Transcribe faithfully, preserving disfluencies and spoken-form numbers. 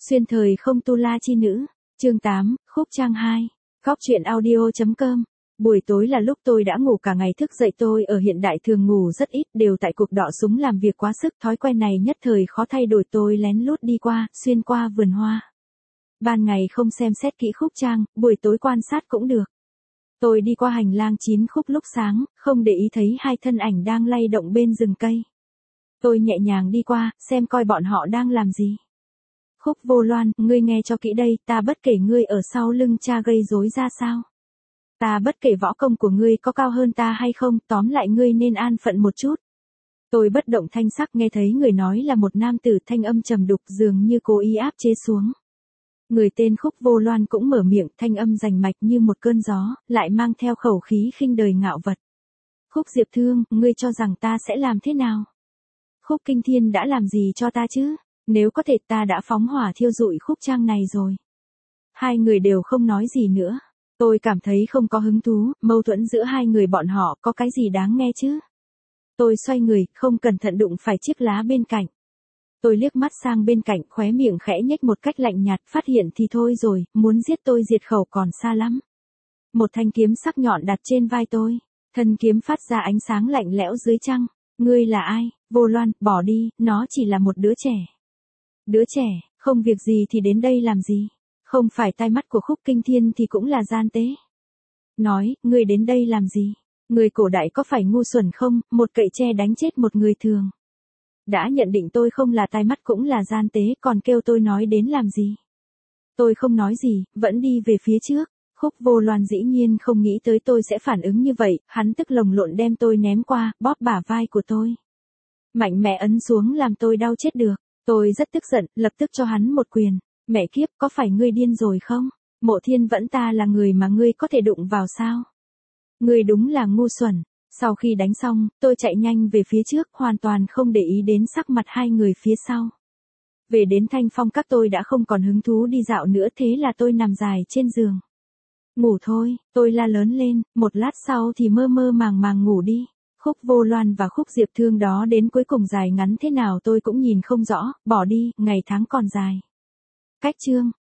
Xuyên thời không tu la chi nữ, chương tám, khúc trang hai, góc truyện audio chấm com. Buổi tối là lúc tôi đã ngủ cả ngày, thức dậy tôi ở hiện đại thường ngủ rất ít, đều tại cuộc đọ súng làm việc quá sức, thói quen này nhất thời khó thay đổi, tôi lén lút đi qua, xuyên qua vườn hoa. Ban ngày không xem xét kỹ khúc trang, buổi tối quan sát cũng được. Tôi đi qua hành lang chín khúc lúc sáng, không để ý thấy hai thân ảnh đang lay động bên rừng cây. Tôi nhẹ nhàng đi qua, xem coi bọn họ đang làm gì. Khúc Vô Loan, ngươi nghe cho kỹ đây, ta bất kể ngươi ở sau lưng cha gây rối ra sao. Ta bất kể võ công của ngươi có cao hơn ta hay không, tóm lại ngươi nên an phận một chút. Tôi bất động thanh sắc, nghe thấy người nói là một nam tử, thanh âm trầm đục dường như cố ý áp chế xuống. Người tên Khúc Vô Loan cũng mở miệng, thanh âm rành mạch như một cơn gió, lại mang theo khẩu khí khinh đời ngạo vật. Khúc Diệp Thương, ngươi cho rằng ta sẽ làm thế nào? Khúc Kinh Thiên đã làm gì cho ta chứ? Nếu có thể ta đã phóng hỏa thiêu rụi khúc trang này rồi. Hai người đều không nói gì nữa. Tôi cảm thấy không có hứng thú, mâu thuẫn giữa hai người bọn họ có cái gì đáng nghe chứ? Tôi xoay người, không cẩn thận đụng phải chiếc lá bên cạnh. Tôi liếc mắt sang bên cạnh, khóe miệng khẽ nhếch một cách lạnh nhạt, phát hiện thì thôi rồi, muốn giết tôi diệt khẩu còn xa lắm. Một thanh kiếm sắc nhọn đặt trên vai tôi, thân kiếm phát ra ánh sáng lạnh lẽo dưới trăng. Ngươi là ai? Vô Loan, bỏ đi, nó chỉ là một đứa trẻ. Đứa trẻ, không việc gì thì đến đây làm gì? Không phải tai mắt của Khúc Kinh Thiên thì cũng là gian tế. Nói, ngươi đến đây làm gì? Người cổ đại có phải ngu xuẩn không, một cậy tre đánh chết một người thường. Đã nhận định tôi không là tai mắt cũng là gian tế, còn kêu tôi nói đến làm gì? Tôi không nói gì, vẫn đi về phía trước. Khúc Vô Loan dĩ nhiên không nghĩ tới tôi sẽ phản ứng như vậy, hắn tức lồng lộn đem tôi ném qua, bóp bả vai của tôi. Mạnh mẽ ấn xuống làm tôi đau chết được. Tôi rất tức giận, lập tức cho hắn một quyền. Mẹ kiếp, có phải ngươi điên rồi không? Mộ Thiên Vẫn ta là người mà ngươi có thể đụng vào sao? Ngươi đúng là ngu xuẩn. Sau khi đánh xong, tôi chạy nhanh về phía trước, hoàn toàn không để ý đến sắc mặt hai người phía sau. Về đến Thanh Phong các tôi đã không còn hứng thú đi dạo nữa, thế là tôi nằm dài trên giường. Ngủ thôi, tôi la lớn lên, một lát sau thì mơ mơ màng màng ngủ đi. Khúc Vô Loan và Khúc Diệp Thương đó đến cuối cùng dài ngắn thế nào tôi cũng nhìn không rõ, bỏ đi, ngày tháng còn dài. Cách chương